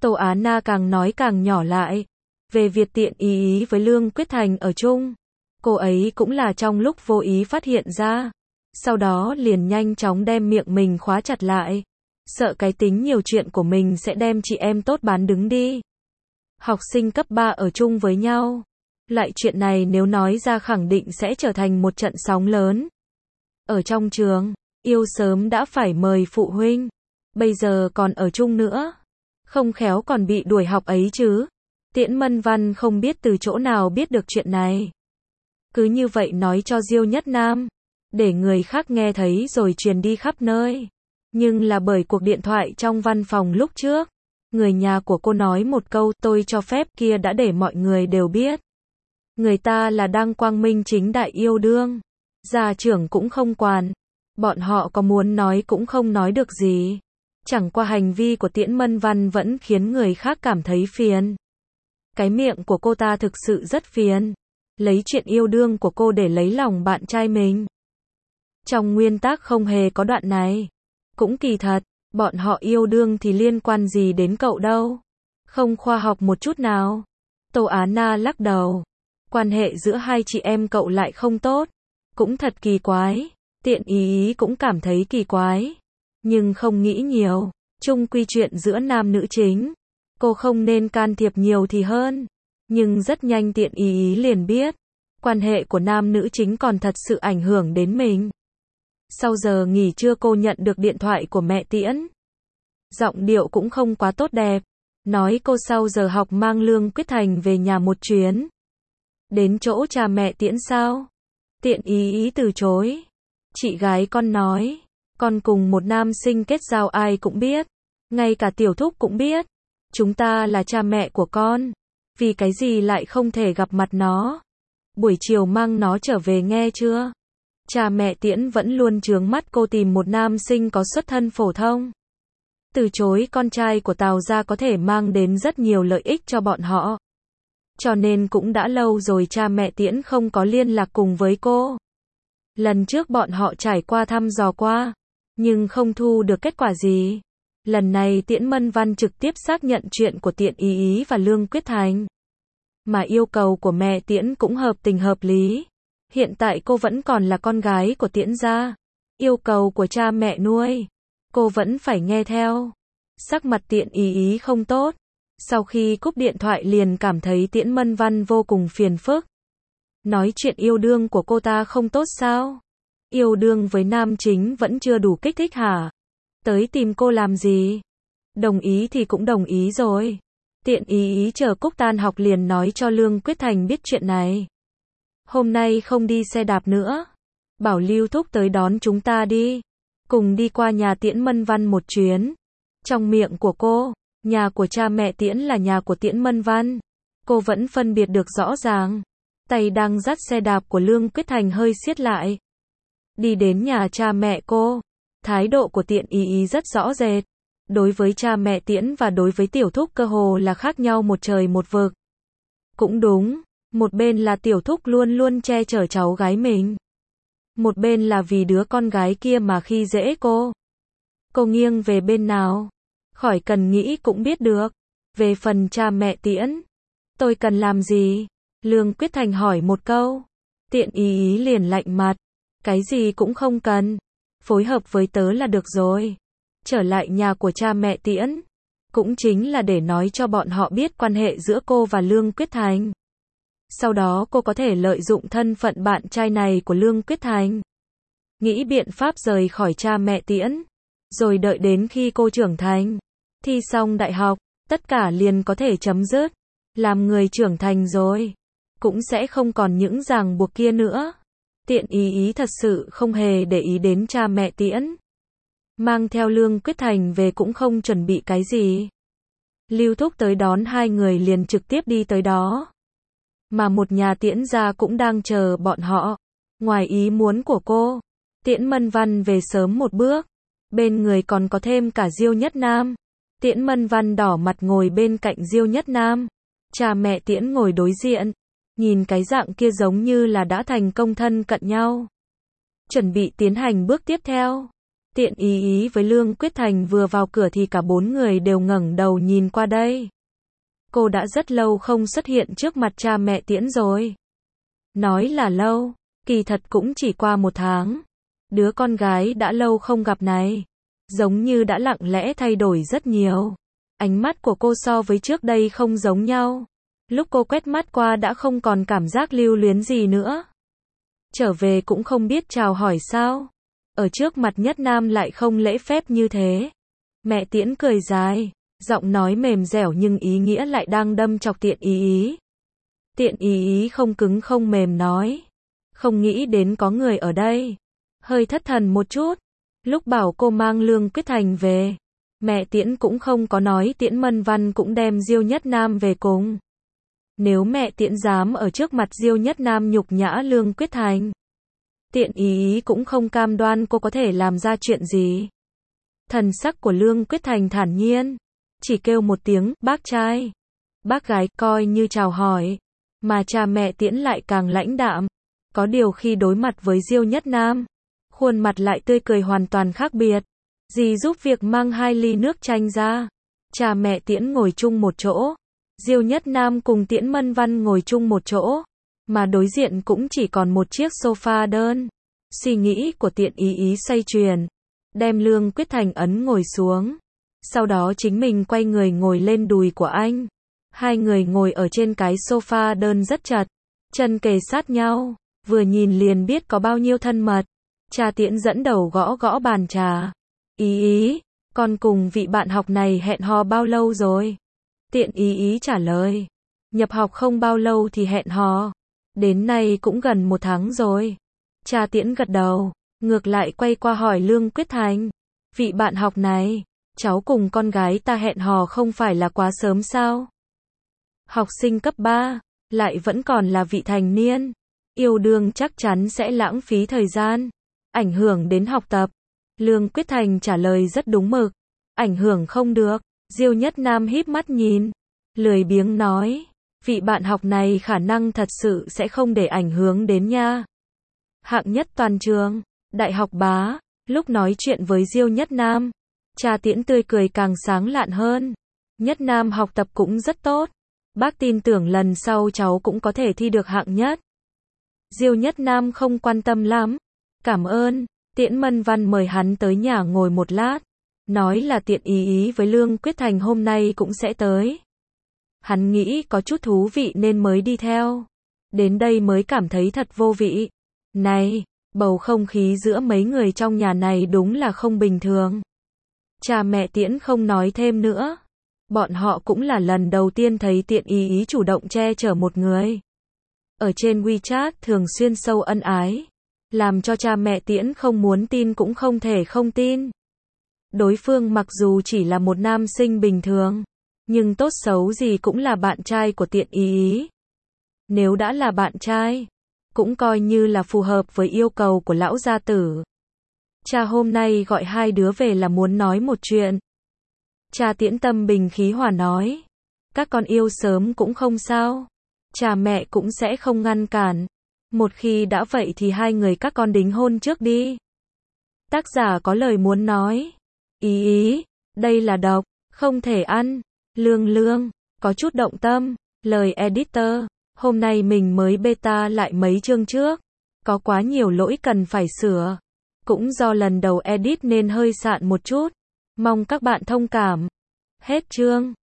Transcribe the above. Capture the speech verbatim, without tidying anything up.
Tô Á Na càng nói càng nhỏ lại. Về việc Tiện Ý Ý với Lương Quyết Thành ở chung, cô ấy cũng là trong lúc vô ý phát hiện ra. Sau đó liền nhanh chóng đem miệng mình khóa chặt lại. Sợ cái tính nhiều chuyện của mình sẽ đem chị em tốt bán đứng đi. Học sinh cấp ba ở chung với nhau. Loại chuyện này nếu nói ra khẳng định sẽ trở thành một trận sóng lớn. Ở trong trường, yêu sớm đã phải mời phụ huynh. Bây giờ còn ở chung nữa. Không khéo còn bị đuổi học ấy chứ. Tiễn Mân Văn không biết từ chỗ nào biết được chuyện này. Cứ như vậy nói cho Diêu Nhất Nam. Để người khác nghe thấy rồi truyền đi khắp nơi. Nhưng là bởi cuộc điện thoại trong văn phòng lúc trước. Người nhà của cô nói một câu tôi cho phép kia đã để mọi người đều biết. Người ta là đang quang minh chính đại yêu đương. Gia trưởng cũng không quản. Bọn họ có muốn nói cũng không nói được gì. Chẳng qua hành vi của Tiễn Mân Văn vẫn khiến người khác cảm thấy phiền. Cái miệng của cô ta thực sự rất phiền. Lấy chuyện yêu đương của cô để lấy lòng bạn trai mình. Trong nguyên tắc không hề có đoạn này. Cũng kỳ thật, bọn họ yêu đương thì liên quan gì đến cậu đâu. Không khoa học một chút nào. Tô Á Na lắc đầu. Quan hệ giữa hai chị em cậu lại không tốt. Cũng thật kỳ quái. Tiện Ý Ý cũng cảm thấy kỳ quái. Nhưng không nghĩ nhiều. Chung quy chuyện giữa nam nữ chính. Cô không nên can thiệp nhiều thì hơn. Nhưng rất nhanh Tiện Ý Ý liền biết. Quan hệ của nam nữ chính còn thật sự ảnh hưởng đến mình. Sau giờ nghỉ trưa cô nhận được điện thoại của mẹ Tiễn. Giọng điệu cũng không quá tốt đẹp. Nói cô sau giờ học mang Lương Quyết Thành về nhà một chuyến. Đến chỗ cha mẹ Tiễn sao? Tiện Ý Ý từ chối. Chị gái con nói. Con cùng một nam sinh kết giao ai cũng biết. Ngay cả tiểu thúc cũng biết. Chúng ta là cha mẹ của con. Vì cái gì lại không thể gặp mặt nó? Buổi chiều mang nó trở về nghe chưa? Cha mẹ Tiễn vẫn luôn chướng mắt cô tìm một nam sinh có xuất thân phổ thông. Từ chối con trai của Tào gia có thể mang đến rất nhiều lợi ích cho bọn họ. Cho nên cũng đã lâu rồi cha mẹ Tiễn không có liên lạc cùng với cô. Lần trước bọn họ trải qua thăm dò qua, nhưng không thu được kết quả gì. Lần này Tiễn Mân Văn trực tiếp xác nhận chuyện của Tiện Ý Ý và Lương Quyết Thành. Mà yêu cầu của mẹ Tiễn cũng hợp tình hợp lý. Hiện tại cô vẫn còn là con gái của Tiễn gia. Yêu cầu của cha mẹ nuôi, cô vẫn phải nghe theo. Sắc mặt Tiện Ý Ý không tốt. Sau khi cúp điện thoại liền cảm thấy Tiễn Mân Văn vô cùng phiền phức. Nói chuyện yêu đương của cô ta không tốt sao? Yêu đương với nam chính vẫn chưa đủ kích thích hả? Tới tìm cô làm gì? Đồng ý thì cũng đồng ý rồi. Tiện Ý Ý chờ Cúc tan học liền nói cho Lương Quyết Thành biết chuyện này. Hôm nay không đi xe đạp nữa. Bảo Lưu Thúc tới đón chúng ta đi. Cùng đi qua nhà Tiễn Mân Văn một chuyến. Trong miệng của cô, nhà của cha mẹ Tiễn là nhà của Tiễn Mân Văn. Cô vẫn phân biệt được rõ ràng. Tay đang dắt xe đạp của Lương Quyết Thành hơi siết lại. Đi đến nhà cha mẹ cô. Thái độ của Tiện Ý Ý rất rõ rệt. Đối với cha mẹ Tiễn và đối với tiểu thúc cơ hồ là khác nhau một trời một vực. Cũng đúng, một bên là tiểu thúc luôn luôn che chở cháu gái mình. Một bên là vì đứa con gái kia mà khi dễ cô. Cô nghiêng về bên nào? Khỏi cần nghĩ cũng biết được. Về phần cha mẹ Tiễn, tôi cần làm gì? Lương Quyết Thành hỏi một câu. Tiện Ý Ý liền lạnh mặt. Cái gì cũng không cần. Phối hợp với tớ là được rồi. Trở lại nhà của cha mẹ Tiễn. Cũng chính là để nói cho bọn họ biết quan hệ giữa cô và Lương Quyết Thành. Sau đó cô có thể lợi dụng thân phận bạn trai này của Lương Quyết Thành. Nghĩ biện pháp rời khỏi cha mẹ Tiễn. Rồi đợi đến khi cô trưởng thành. Thi xong đại học. Tất cả liền có thể chấm dứt. Làm người trưởng thành rồi. Cũng sẽ không còn những ràng buộc kia nữa. Tiện Ý Ý thật sự không hề để ý đến cha mẹ Tiễn. Mang theo Lương Quyết Thành về cũng không chuẩn bị cái gì. Lưu Thúc tới đón hai người liền trực tiếp đi tới đó. Mà một nhà Tiễn gia cũng đang chờ bọn họ. Ngoài ý muốn của cô, Tiễn Mân Văn về sớm một bước. Bên người còn có thêm cả Diêu Nhất Nam. Tiễn Mân Văn đỏ mặt ngồi bên cạnh Diêu Nhất Nam. Cha mẹ Tiễn ngồi đối diện. Nhìn cái dạng kia giống như là đã thành công thân cận nhau. Chuẩn bị tiến hành bước tiếp theo. Tiện ý ý với Lương Quyết Thành vừa vào cửa thì cả bốn người đều ngẩng đầu nhìn qua đây. Cô đã rất lâu không xuất hiện trước mặt cha mẹ Tiễn rồi. Nói là lâu, kỳ thật cũng chỉ qua một tháng. Đứa con gái đã lâu không gặp này, giống như đã lặng lẽ thay đổi rất nhiều. Ánh mắt của cô so với trước đây không giống nhau. Lúc cô quét mắt qua đã không còn cảm giác lưu luyến gì nữa. Trở về cũng không biết chào hỏi sao. Ở trước mặt Nhất Nam lại không lễ phép như thế. Mẹ Tiễn cười dài, giọng nói mềm dẻo nhưng ý nghĩa lại đang đâm chọc Tiện ý ý. Tiện ý ý không cứng không mềm nói. Không nghĩ đến có người ở đây. Hơi thất thần một chút. Lúc bảo cô mang Lương Quyết Thành về, mẹ Tiễn cũng không có nói Tiễn Mân Văn cũng đem Diêu Nhất Nam về cùng. Nếu mẹ Tiễn dám ở trước mặt Diêu Nhất Nam nhục nhã Lương Quyết Thành, Tiện ý ý cũng không cam đoan cô có thể làm ra chuyện gì. Thần sắc của Lương Quyết Thành thản nhiên, chỉ kêu một tiếng, bác trai, bác gái, coi như chào hỏi. Mà cha mẹ Tiễn lại càng lãnh đạm. Có điều khi đối mặt với Diêu Nhất Nam, khuôn mặt lại tươi cười hoàn toàn khác biệt. Dì giúp việc mang hai ly nước chanh ra. Cha mẹ Tiễn ngồi chung một chỗ. Diêu Nhất Nam cùng Tiễn Mân Văn ngồi chung một chỗ. Mà đối diện cũng chỉ còn một chiếc sofa đơn. Suy nghĩ của Tiện ý ý xoay chuyển. Đem Lương Quyết Thành ấn ngồi xuống. Sau đó chính mình quay người ngồi lên đùi của anh. Hai người ngồi ở trên cái sofa đơn rất chặt. Chân kề sát nhau. Vừa nhìn liền biết có bao nhiêu thân mật. Cha Tiễn dẫn đầu gõ gõ bàn trà. Ý ý, con cùng vị bạn học này hẹn hò bao lâu rồi? Tiện ý ý trả lời. Nhập học không bao lâu thì hẹn hò. Đến nay cũng gần một tháng rồi. Cha Tiễn gật đầu. Ngược lại quay qua hỏi Lương Quyết Thành. Vị bạn học này, cháu cùng con gái ta hẹn hò không phải là quá sớm sao? Học sinh cấp ba, lại vẫn còn là vị thành niên. Yêu đương chắc chắn sẽ lãng phí thời gian, ảnh hưởng đến học tập. Lương Quyết Thành trả lời rất đúng mực. Ảnh hưởng không được. Diêu Nhất Nam híp mắt nhìn, lười biếng nói. Vị bạn học này khả năng thật sự sẽ không để ảnh hưởng đến nha. Hạng nhất toàn trường, đại học bá. Lúc nói chuyện với Diêu Nhất Nam, cha Tiễn tươi cười càng sáng lạn hơn. Nhất Nam học tập cũng rất tốt. Bác tin tưởng lần sau cháu cũng có thể thi được hạng nhất. Diêu Nhất Nam không quan tâm lắm. Cảm ơn. Tiễn Mân Văn mời hắn tới nhà ngồi một lát. Nói là Tiện ý ý với Lương Quyết Thành hôm nay cũng sẽ tới. Hắn nghĩ có chút thú vị nên mới đi theo. Đến đây mới cảm thấy thật vô vị. Này, bầu không khí giữa mấy người trong nhà này đúng là không bình thường. Cha mẹ Tiễn không nói thêm nữa. Bọn họ cũng là lần đầu tiên thấy Tiện ý ý chủ động che chở một người. Ở trên WeChat thường xuyên sâu ân ái. Làm cho cha mẹ Tiễn không muốn tin cũng không thể không tin. Đối phương mặc dù chỉ là một nam sinh bình thường, nhưng tốt xấu gì cũng là bạn trai của Tiện ý ý. Nếu đã là bạn trai, cũng coi như là phù hợp với yêu cầu của lão gia tử. Cha hôm nay gọi hai đứa về là muốn nói một chuyện. Cha Tiễn tâm bình khí hòa nói. Các con yêu sớm cũng không sao. Cha mẹ cũng sẽ không ngăn cản. Một khi đã vậy thì hai người các con đính hôn trước đi. Tác giả có lời muốn nói. Ý ý, đây là độc, không thể ăn. Lương Lương, có chút động tâm. Lời editor, hôm nay mình mới beta lại mấy chương trước. Có quá nhiều lỗi cần phải sửa. Cũng do lần đầu edit nên hơi sạn một chút. Mong các bạn thông cảm. Hết chương.